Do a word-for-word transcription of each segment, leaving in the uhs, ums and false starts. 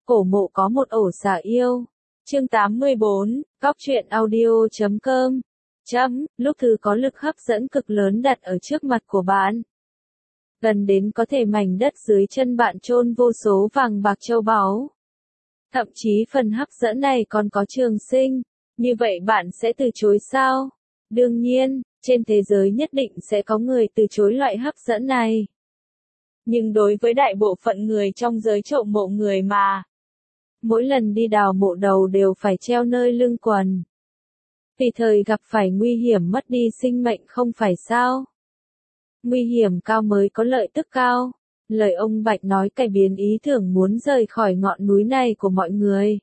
Cổ mộ có một ổ xà yêu. Chương tám mươi bốn, Cóc truyện audio chấm com. Chấm, lúc thứ có lực hấp dẫn cực lớn đặt ở trước mặt của bạn. Gần đến có thể mảnh đất dưới chân bạn chôn vô số vàng bạc châu báu. Thậm chí phần hấp dẫn này còn có trường sinh. Như vậy bạn sẽ từ chối sao? Đương nhiên, trên thế giới nhất định sẽ có người từ chối loại hấp dẫn này. Nhưng đối với đại bộ phận người trong giới trộm mộ người mà, mỗi lần đi đào mộ đầu đều phải treo nơi lưng quần. Tùy thời gặp phải nguy hiểm mất đi sinh mệnh không phải sao? Nguy hiểm cao mới có lợi tức cao. Lời ông Bạch nói cải biến ý tưởng muốn rời khỏi ngọn núi này của mọi người.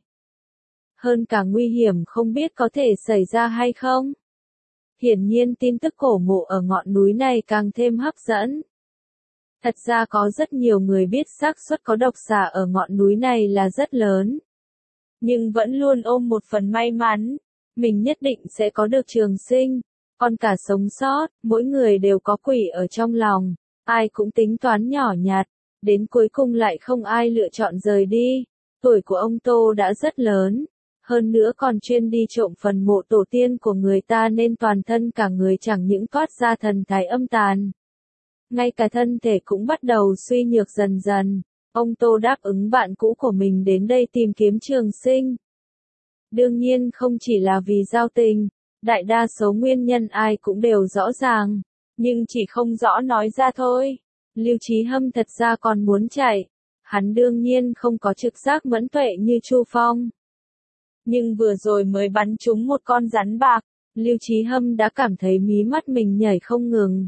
Hơn cả nguy hiểm không biết có thể xảy ra hay không. Hiển nhiên tin tức cổ mộ ở ngọn núi này càng thêm hấp dẫn. Thật ra có rất nhiều người biết xác suất có độc xà ở ngọn núi này là rất lớn. Nhưng vẫn luôn ôm một phần may mắn. Mình nhất định sẽ có được trường sinh. Còn cả sống sót, mỗi người đều có quỷ ở trong lòng. Ai cũng tính toán nhỏ nhặt. Đến cuối cùng lại không ai lựa chọn rời đi. Tuổi của ông Tô đã rất lớn. Hơn nữa còn chuyên đi trộm phần mộ tổ tiên của người ta nên toàn thân cả người chẳng những toát ra thần thái âm tàn. Ngay cả thân thể cũng bắt đầu suy nhược dần dần. Ông Tô đáp ứng bạn cũ của mình đến đây tìm kiếm trường sinh. Đương nhiên không chỉ là vì giao tình, đại đa số nguyên nhân ai cũng đều rõ ràng, nhưng chỉ không rõ nói ra thôi. Lưu Chí Hâm thật ra còn muốn chạy, hắn đương nhiên không có trực giác mẫn tuệ như Chu Phong. Nhưng vừa rồi mới bắn trúng một con rắn bạc, Lưu Chí Hâm đã cảm thấy mí mắt mình nhảy không ngừng.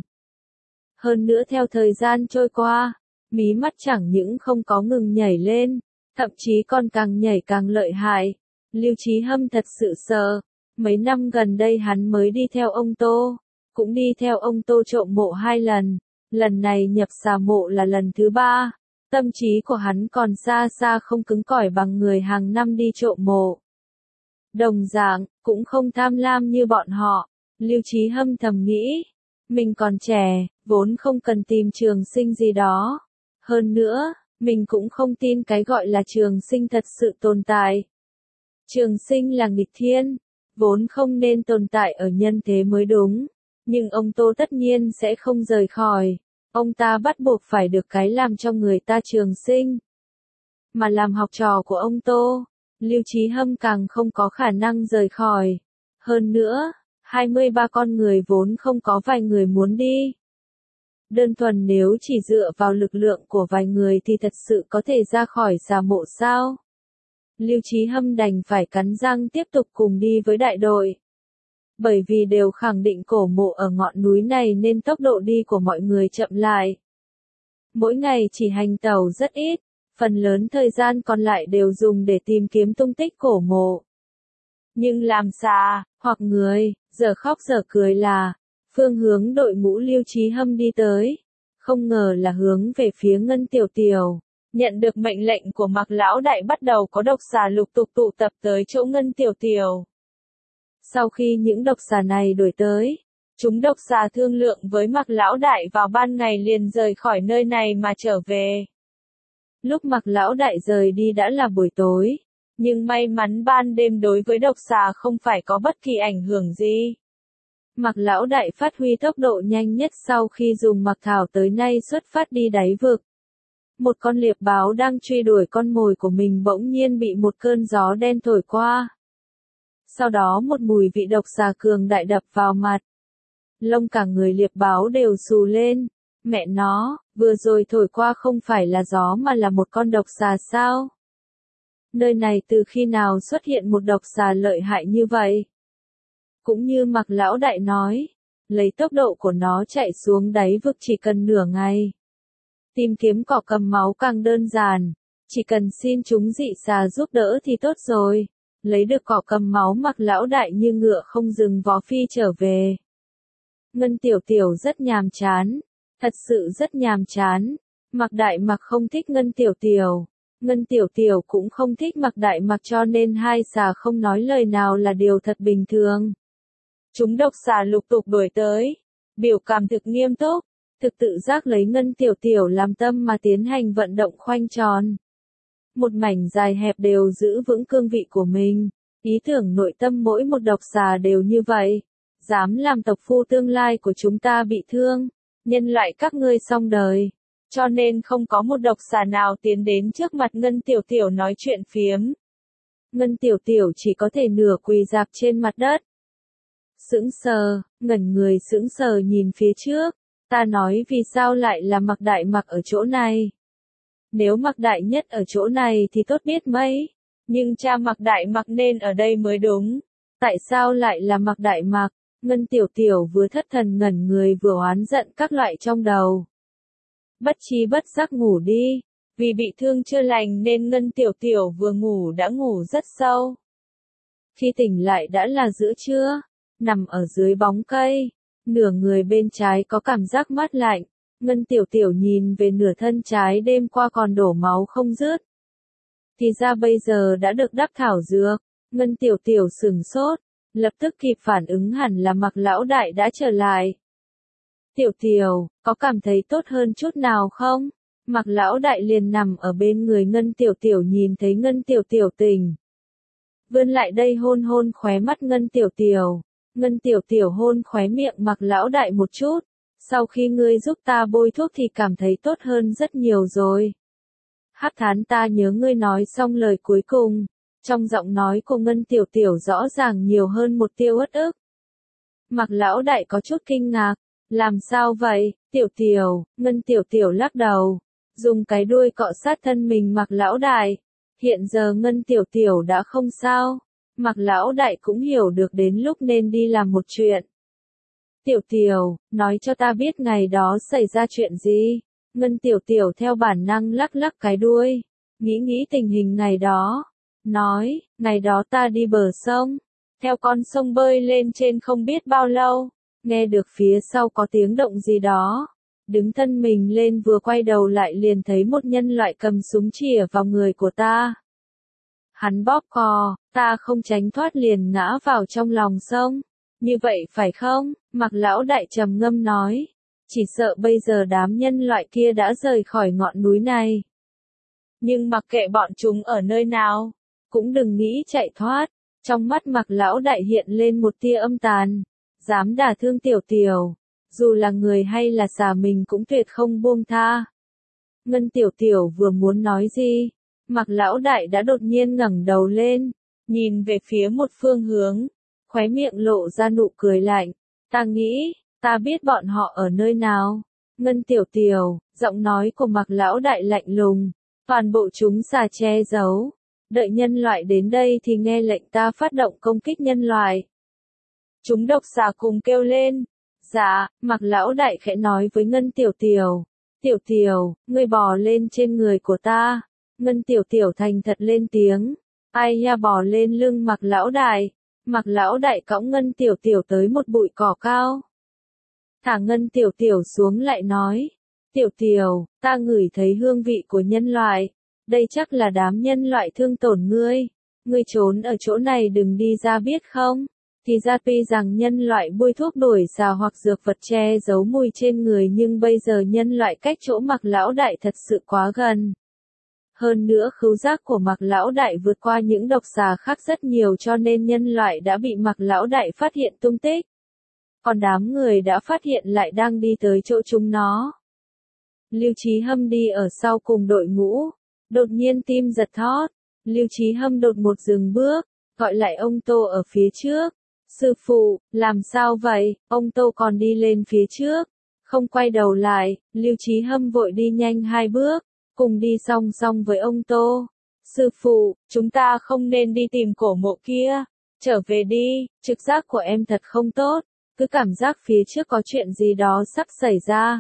Hơn nữa theo thời gian trôi qua, mí mắt chẳng những không có ngừng nhảy lên, thậm chí còn càng nhảy càng lợi hại. Lưu Chí Hâm thật sự sợ. Mấy năm gần đây hắn mới đi theo ông Tô, cũng đi theo ông Tô trộm mộ hai lần, lần này nhập xà mộ là lần thứ ba. Tâm trí của hắn còn xa xa không cứng cỏi bằng người hàng năm đi trộm mộ. Đồng dạng, cũng không tham lam như bọn họ. Lưu Chí Hâm thầm nghĩ, mình còn trẻ, vốn không cần tìm trường sinh gì đó. Hơn nữa, mình cũng không tin cái gọi là trường sinh thật sự tồn tại. Trường sinh là nghịch thiên, vốn không nên tồn tại ở nhân thế mới đúng. Nhưng ông Tô tất nhiên sẽ không rời khỏi. Ông ta bắt buộc phải được cái làm cho người ta trường sinh. Mà làm học trò của ông Tô, Lưu Chí Hâm càng không có khả năng rời khỏi. Hơn nữa, hai mươi ba con người vốn không có vài người muốn đi. Đơn thuần nếu chỉ dựa vào lực lượng của vài người thì thật sự có thể ra khỏi xà mộ sao? Lưu Chí Hâm đành phải cắn răng tiếp tục cùng đi với đại đội. Bởi vì đều khẳng định cổ mộ ở ngọn núi này nên tốc độ đi của mọi người chậm lại. Mỗi ngày chỉ hành tàu rất ít, phần lớn thời gian còn lại đều dùng để tìm kiếm tung tích cổ mộ. Nhưng làm xà, hoặc người, giờ khóc giờ cười là, phương hướng đội ngũ Lưu Chí Hâm đi tới. Không ngờ là hướng về phía Ngân Tiểu Tiểu. Nhận được mệnh lệnh của Mạc Lão Đại bắt đầu có độc xà lục tục tụ tập tới chỗ Ngân Tiểu Tiểu. Sau khi những độc xà này đuổi tới, chúng độc xà thương lượng với Mạc Lão Đại vào ban ngày liền rời khỏi nơi này mà trở về. Lúc Mạc Lão Đại rời đi đã là buổi tối, nhưng may mắn ban đêm đối với độc xà không phải có bất kỳ ảnh hưởng gì. Mạc Lão Đại phát huy tốc độ nhanh nhất sau khi dùng Mạc Thảo tới nay xuất phát đi đáy vực. Một con liệp báo đang truy đuổi con mồi của mình bỗng nhiên bị một cơn gió đen thổi qua. Sau đó một mùi vị độc xà cường đại đập vào mặt. Lông cả người liệp báo đều xù lên. Mẹ nó, vừa rồi thổi qua không phải là gió mà là một con độc xà sao? Nơi này từ khi nào xuất hiện một độc xà lợi hại như vậy? Cũng như Mạc Lão Đại nói, lấy tốc độ của nó chạy xuống đáy vực chỉ cần nửa ngày. Tìm kiếm cỏ cầm máu càng đơn giản, chỉ cần xin chúng dị xà giúp đỡ thì tốt rồi. Lấy được cỏ cầm máu Mạc Lão Đại như ngựa không dừng vó phi trở về. Ngân Tiểu Tiểu rất nhàm chán, thật sự rất nhàm chán. Mạc Đại Mạc không thích Ngân Tiểu Tiểu, Ngân Tiểu Tiểu cũng không thích Mạc Đại Mạc cho nên hai xà không nói lời nào là điều thật bình thường. Chúng độc xà lục tục đuổi tới, biểu cảm thực nghiêm túc. Thực tự giác lấy Ngân Tiểu Tiểu làm tâm mà tiến hành vận động khoanh tròn. một mảnh dài hẹp đều giữ vững cương vị của mình. Ý tưởng nội tâm mỗi một độc xà đều như vậy. Dám làm tộc phu tương lai của chúng ta bị thương, nhân loại các ngươi xong đời. Cho nên không có một độc xà nào tiến đến trước mặt Ngân Tiểu Tiểu nói chuyện phiếm. Ngân Tiểu Tiểu chỉ có thể nửa quỳ dạp trên mặt đất. Sững sờ, ngẩn người sững sờ nhìn phía trước. Ta nói vì sao lại là Mạc Đại Mặc ở chỗ này? Nếu Mạc Đại Nhất ở chỗ này thì tốt biết mấy. Nhưng cha Mạc Đại Mặc nên ở đây mới đúng. Tại sao lại là Mạc Đại Mặc? Ngân Tiểu Tiểu vừa thất thần ngẩn người vừa oán giận các loại trong đầu. Bất trí bất giác ngủ đi. Vì bị thương chưa lành nên Ngân Tiểu Tiểu vừa ngủ đã ngủ rất sâu. Khi tỉnh lại đã là giữa trưa. Nằm ở dưới bóng cây. Nửa người bên trái có cảm giác mát lạnh. Ngân Tiểu Tiểu nhìn về nửa thân trái đêm qua còn đổ máu không dứt. Thì ra bây giờ đã được đắp thảo dược. Ngân Tiểu Tiểu sửng sốt. Lập tức kịp phản ứng hẳn là Mạc Lão Đại đã trở lại. Tiểu Tiểu, có cảm thấy tốt hơn chút nào không? Mạc Lão Đại liền nằm ở bên người Ngân Tiểu Tiểu nhìn thấy Ngân Tiểu Tiểu tỉnh. Vươn lại đây hôn hôn khóe mắt Ngân Tiểu Tiểu. Ngân Tiểu Tiểu hôn khóe miệng Mạc Lão Đại một chút. Sau khi ngươi giúp ta bôi thuốc thì cảm thấy tốt hơn rất nhiều rồi. Hắc Thán ta nhớ ngươi nói xong lời cuối cùng. Trong giọng nói của Ngân Tiểu Tiểu rõ ràng nhiều hơn một tia uất ức. Mạc Lão Đại có chút kinh ngạc. Làm sao vậy, Tiểu Tiểu? Ngân Tiểu Tiểu lắc đầu. Dùng cái đuôi cọ sát thân mình Mạc Lão Đại. Hiện giờ Ngân Tiểu Tiểu đã không sao. Mạc Lão Đại cũng hiểu được đến lúc nên đi làm một chuyện. Tiểu Tiểu, nói cho ta biết ngày đó xảy ra chuyện gì. Ngân Tiểu Tiểu theo bản năng lắc lắc cái đuôi. Nghĩ nghĩ tình hình ngày đó. Nói, ngày đó ta đi bờ sông. Theo con sông bơi lên trên không biết bao lâu. Nghe được phía sau có tiếng động gì đó. Đứng thân mình lên vừa quay đầu lại liền thấy một nhân loại cầm súng chĩa vào người của ta. Hắn bóp cò, ta không tránh thoát liền ngã vào trong lòng sông. Như vậy phải không? Mạc Lão Đại trầm ngâm nói. Chỉ sợ bây giờ đám nhân loại kia đã rời khỏi ngọn núi này. Nhưng mặc kệ bọn chúng ở nơi nào, cũng đừng nghĩ chạy thoát. Trong mắt Mạc Lão Đại hiện lên một tia âm tàn. Dám đả thương Tiểu Tiểu. Dù là người hay là xà mình cũng tuyệt không buông tha. Ngân Tiểu Tiểu vừa muốn nói gì. Mạc Lão Đại đã đột nhiên ngẩng đầu lên. Nhìn về phía một phương hướng. Khóe miệng lộ ra nụ cười lạnh. Ta nghĩ, ta biết bọn họ ở nơi nào. Ngân Tiểu Tiểu, giọng nói của Mạc Lão Đại lạnh lùng. Toàn bộ chúng xà che giấu. Đợi nhân loại đến đây thì nghe lệnh ta phát động công kích nhân loại. Chúng độc xà cùng kêu lên. Dạ, Mạc Lão Đại khẽ nói với Ngân Tiểu Tiểu. Tiểu Tiểu, ngươi bò lên trên người của ta. Ngân Tiểu Tiểu thành thật lên tiếng. Ai nha bò lên lưng Mạc Lão Đại. Mạc Lão Đại cõng Ngân Tiểu Tiểu tới một bụi cỏ cao. Thả Ngân Tiểu Tiểu xuống lại nói. Tiểu Tiểu, ta ngửi thấy hương vị của nhân loại. Đây chắc là đám nhân loại thương tổn ngươi. Ngươi trốn ở chỗ này đừng đi ra biết không? Thì ra tuy rằng nhân loại bôi thuốc đuổi xà hoặc dược vật che giấu mùi trên người nhưng bây giờ nhân loại cách chỗ Mạc Lão Đại thật sự quá gần. Hơn nữa khứu giác của Mạc Lão Đại vượt qua những độc xà khác rất nhiều cho nên nhân loại đã bị Mạc Lão Đại phát hiện tung tích. Còn đám người đã phát hiện lại đang đi tới chỗ chúng nó. Lưu Chí Hâm đi ở sau cùng đội ngũ. Đột nhiên tim giật thót. Lưu Chí Hâm đột một dừng bước. Gọi lại ông Tô ở phía trước. Sư phụ, làm sao vậy? Ông Tô còn đi lên phía trước. Không quay đầu lại. Lưu Chí Hâm vội đi nhanh hai bước. Cùng đi song song với ông Tô. Sư phụ, chúng ta không nên đi tìm cổ mộ kia. Trở về đi, trực giác của em thật không tốt. Cứ cảm giác phía trước có chuyện gì đó sắp xảy ra.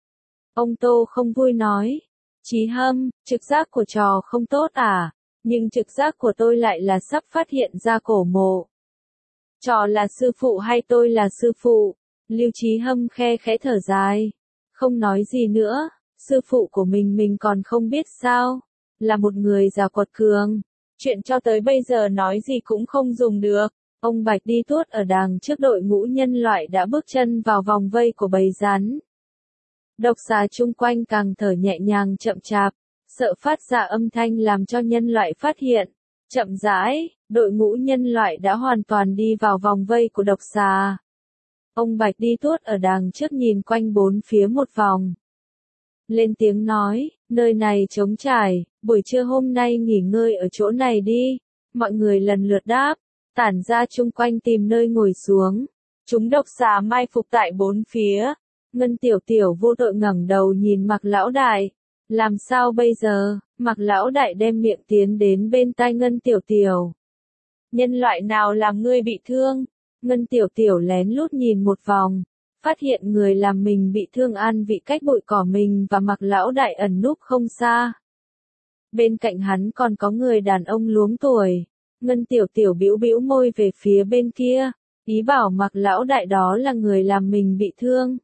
Ông Tô không vui nói. Chí Hâm, trực giác của trò không tốt à? Nhưng trực giác của tôi lại là sắp phát hiện ra cổ mộ. Trò là sư phụ hay tôi là sư phụ? Lưu Chí Hâm khe khẽ thở dài. Không nói gì nữa. Sư phụ của mình mình còn không biết sao. Là một người già quật cường. Chuyện cho tới bây giờ nói gì cũng không dùng được. Ông Bạch đi tuốt ở đằng trước đội ngũ nhân loại đã bước chân vào vòng vây của bầy rắn. Độc xà chung quanh càng thở nhẹ nhàng chậm chạp. sợ phát ra âm thanh làm cho nhân loại phát hiện. Chậm rãi, đội ngũ nhân loại đã hoàn toàn đi vào vòng vây của độc xà. Ông Bạch đi tuốt ở đằng trước nhìn quanh bốn phía một vòng. Lên tiếng nói, nơi này trống trải, buổi trưa hôm nay nghỉ ngơi ở chỗ này đi. Mọi người lần lượt đáp, tản ra chung quanh tìm nơi ngồi xuống. Chúng độc xà mai phục tại bốn phía. Ngân Tiểu Tiểu vô tội ngẩng đầu nhìn Mạc Lão Đại. Làm sao bây giờ? Mạc Lão Đại đem miệng tiến đến bên tai Ngân Tiểu Tiểu. Nhân loại nào làm ngươi bị thương? Ngân Tiểu Tiểu lén lút nhìn một vòng, phát hiện người làm mình bị thương an vị cách bụi cỏ mình và Mạc Lão Đại ẩn núp không xa. Bên cạnh hắn còn có người đàn ông luống tuổi. Ngân Tiểu Tiểu bĩu bĩu môi về phía bên kia, ý bảo Mạc Lão Đại đó là người làm mình bị thương.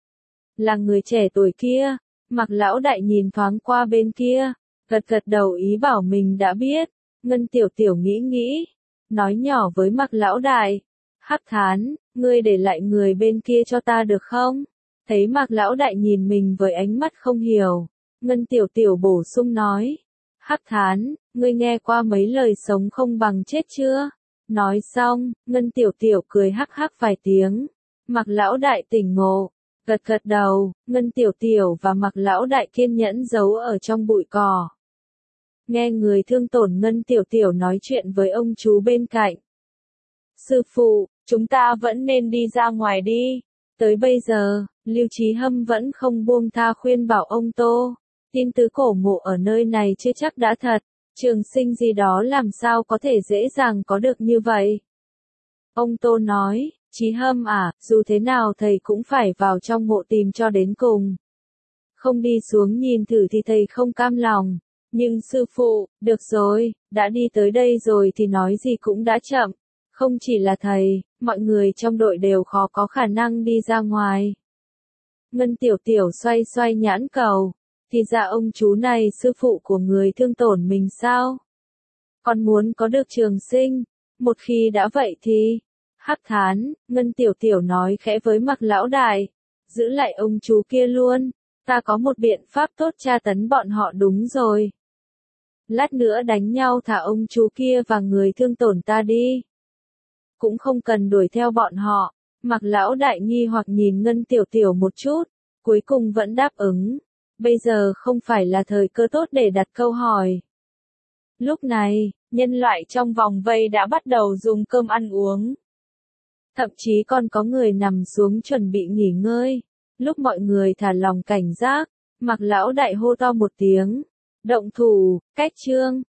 Là người trẻ tuổi kia. Mạc Lão Đại nhìn thoáng qua bên kia, gật gật đầu ý bảo mình đã biết. Ngân Tiểu Tiểu nghĩ nghĩ, nói nhỏ với Mạc Lão Đại, Hắc Thán, ngươi để lại người bên kia cho ta được không? Thấy Mạc Lão Đại nhìn mình với ánh mắt không hiểu, Ngân Tiểu Tiểu bổ sung nói, Hắc Thán, ngươi nghe qua mấy lời sống không bằng chết chưa? Nói xong, Ngân Tiểu Tiểu cười hắc hắc vài tiếng. Mạc Lão Đại tỉnh ngộ, gật gật đầu. Ngân Tiểu Tiểu và Mạc Lão Đại kiên nhẫn giấu ở trong bụi cỏ. Nghe người thương tổn Ngân Tiểu Tiểu nói chuyện với ông chú bên cạnh. Sư phụ, chúng ta vẫn nên đi ra ngoài đi. Tới bây giờ, Lưu Chí Hâm vẫn không buông tha khuyên bảo ông Tô. Tin tứ cổ mộ ở nơi này chưa chắc đã thật. Trường sinh gì đó làm sao có thể dễ dàng có được như vậy? Ông Tô nói, Chí Hâm à, dù thế nào thầy cũng phải vào trong mộ tìm cho đến cùng. Không đi xuống nhìn thử thì thầy không cam lòng. Nhưng sư phụ, được rồi, đã đi tới đây rồi thì nói gì cũng đã chậm. Không chỉ là thầy, mọi người trong đội đều khó có khả năng đi ra ngoài. Ngân Tiểu Tiểu xoay xoay nhãn cầu. Thì ra ông chú này sư phụ của người thương tổn mình sao? Còn muốn có được trường sinh. Một khi đã vậy thì... Hắc Thán, Ngân Tiểu Tiểu nói khẽ với Mạc Lão Đại. Giữ lại ông chú kia luôn. Ta có một biện pháp tốt tra tấn bọn họ đúng rồi. Lát nữa đánh nhau thả ông chú kia và người thương tổn ta đi. Cũng không cần đuổi theo bọn họ. Mạc Lão Đại nghi hoặc nhìn Ngân Tiểu Tiểu một chút. Cuối cùng vẫn đáp ứng. Bây giờ không phải là thời cơ tốt để đặt câu hỏi. Lúc này, nhân loại trong vòng vây đã bắt đầu dùng cơm ăn uống. Thậm chí còn có người nằm xuống chuẩn bị nghỉ ngơi. Lúc mọi người thả lòng cảnh giác, Mạc Lão Đại hô to một tiếng. Động thủ, cách chương.